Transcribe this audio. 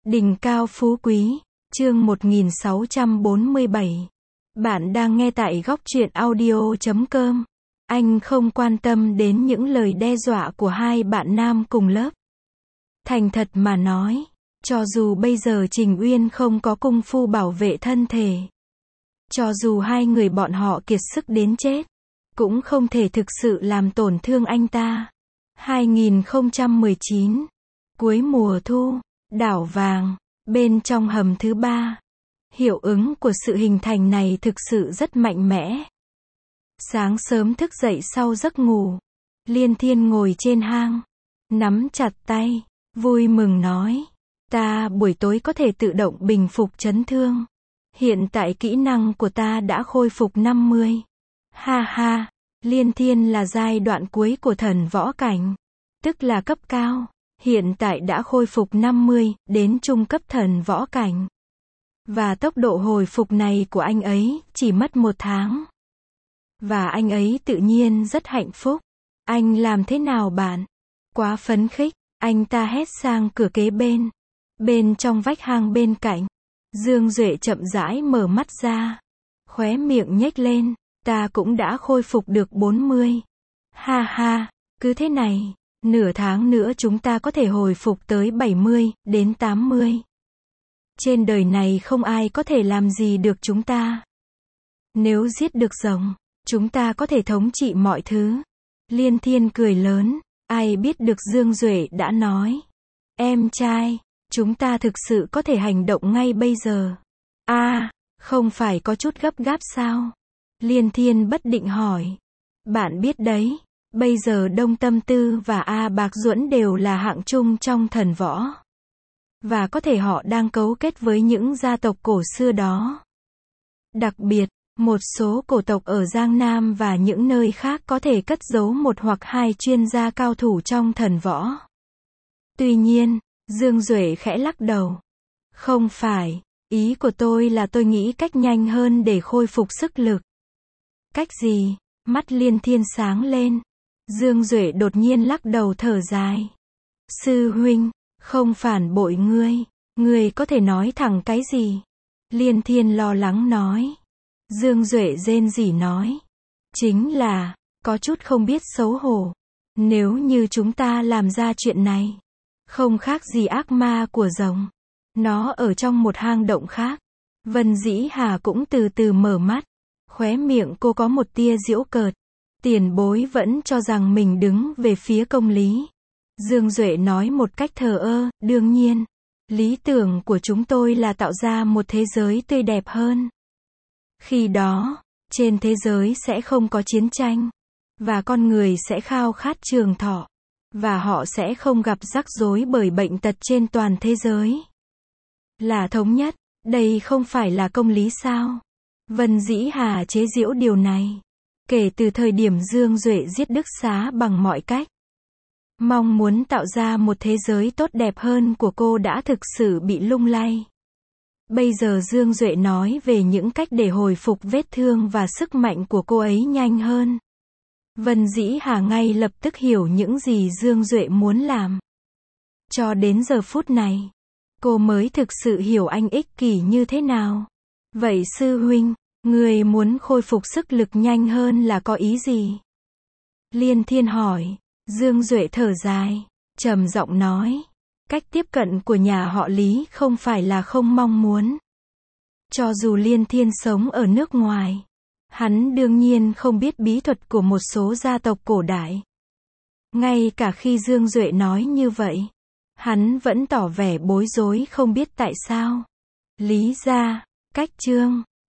Đỉnh cao phú quý, chương 1647. Bạn đang nghe tại góc truyện audio.com. Anh không quan tâm đến những lời đe dọa của hai bạn nam cùng lớp. Thành thật mà nói, cho dù bây giờ Trình Uyên không có công phu bảo vệ thân thể, cho dù hai người bọn họ kiệt sức đến chết, cũng không thể thực sự làm tổn thương anh ta. 2019, cuối mùa thu, đảo vàng, bên trong hầm thứ 3. Hiệu ứng của sự hình thành này thực sự rất mạnh mẽ. Sáng sớm thức dậy sau giấc ngủ, Liên Thiên ngồi trên hang, nắm chặt tay, vui mừng nói, ta buổi tối có thể tự động bình phục chấn thương. Hiện tại kỹ năng của ta đã khôi phục 50. Ha ha, Liên Thiên là giai đoạn cuối của thần võ cảnh, tức là cấp cao. Hiện tại đã khôi phục 50, đến trung cấp thần võ cảnh. Và tốc độ hồi phục này của anh ấy, chỉ mất 1 tháng. Và anh ấy tự nhiên rất hạnh phúc. Anh làm thế nào bạn? Quá phấn khích, anh ta hét sang cửa kế bên. Bên trong vách hang bên cạnh, Dương Duệ chậm rãi mở mắt ra. Khóe miệng nhếch lên, ta cũng đã khôi phục được 40. Ha ha, cứ thế này. Nửa tháng nữa chúng ta có thể hồi phục tới 70, đến 80. Trên đời này không ai có thể làm gì được chúng ta. Nếu giết được rồng, chúng ta có thể thống trị mọi thứ. Liên Thiên cười lớn, ai biết được Dương Duệ đã nói. Em trai, chúng ta thực sự có thể hành động ngay bây giờ. Không phải có chút gấp gáp sao? Liên Thiên bất định hỏi. Bạn biết đấy. Bây giờ Đông Tâm Tư và A Bạc Duẫn đều là hạng trung trong thần võ. Và có thể họ đang cấu kết với những gia tộc cổ xưa đó. Đặc biệt, một số cổ tộc ở Giang Nam và những nơi khác có thể cất giấu 1 hoặc 2 chuyên gia cao thủ trong thần võ. Tuy nhiên, Dương Duệ khẽ lắc đầu. Không phải, ý của tôi là tôi nghĩ cách nhanh hơn để khôi phục sức lực. Cách gì? Mắt Liên Thiên sáng lên. Dương Duệ đột nhiên lắc đầu thở dài. Sư huynh, không phản bội ngươi có thể nói thẳng cái gì? Liên Thiên lo lắng nói. Dương Duệ rên rỉ nói. Chính là, có chút không biết xấu hổ. Nếu như chúng ta làm ra chuyện này, không khác gì ác ma của rồng. Nó ở trong một hang động khác. Vân Dĩ Hà cũng từ từ mở mắt. Khóe miệng cô có một tia giễu cợt. Tiền bối vẫn cho rằng mình đứng về phía công lý. Dương Duệ nói một cách thờ ơ, đương nhiên. Lý tưởng của chúng tôi là tạo ra một thế giới tươi đẹp hơn. Khi đó, trên thế giới sẽ không có chiến tranh. Và con người sẽ khao khát trường thọ. Và họ sẽ không gặp rắc rối bởi bệnh tật trên toàn thế giới. Là thống nhất, đây không phải là công lý sao? Vân Dĩ Hà chế giễu điều này. Kể từ thời điểm Dương Duệ giết Đức Xá bằng mọi cách, mong muốn tạo ra một thế giới tốt đẹp hơn của cô đã thực sự bị lung lay. Bây giờ Dương Duệ nói về những cách để hồi phục vết thương và sức mạnh của cô ấy nhanh hơn. Vân Dĩ Hà ngay lập tức hiểu những gì Dương Duệ muốn làm. Cho đến giờ phút này, cô mới thực sự hiểu anh ích kỷ như thế nào. Vậy sư huynh, người muốn khôi phục sức lực nhanh hơn là có ý gì? Liên Thiên hỏi. Dương Duệ thở dài, trầm giọng nói. Cách tiếp cận của nhà họ Lý không phải là không mong muốn. Cho dù Liên Thiên sống ở nước ngoài, hắn đương nhiên không biết bí thuật của một số gia tộc cổ đại. Ngay cả khi Dương Duệ nói như vậy, hắn vẫn tỏ vẻ bối rối không biết tại sao. Lý gia, Cách Trương,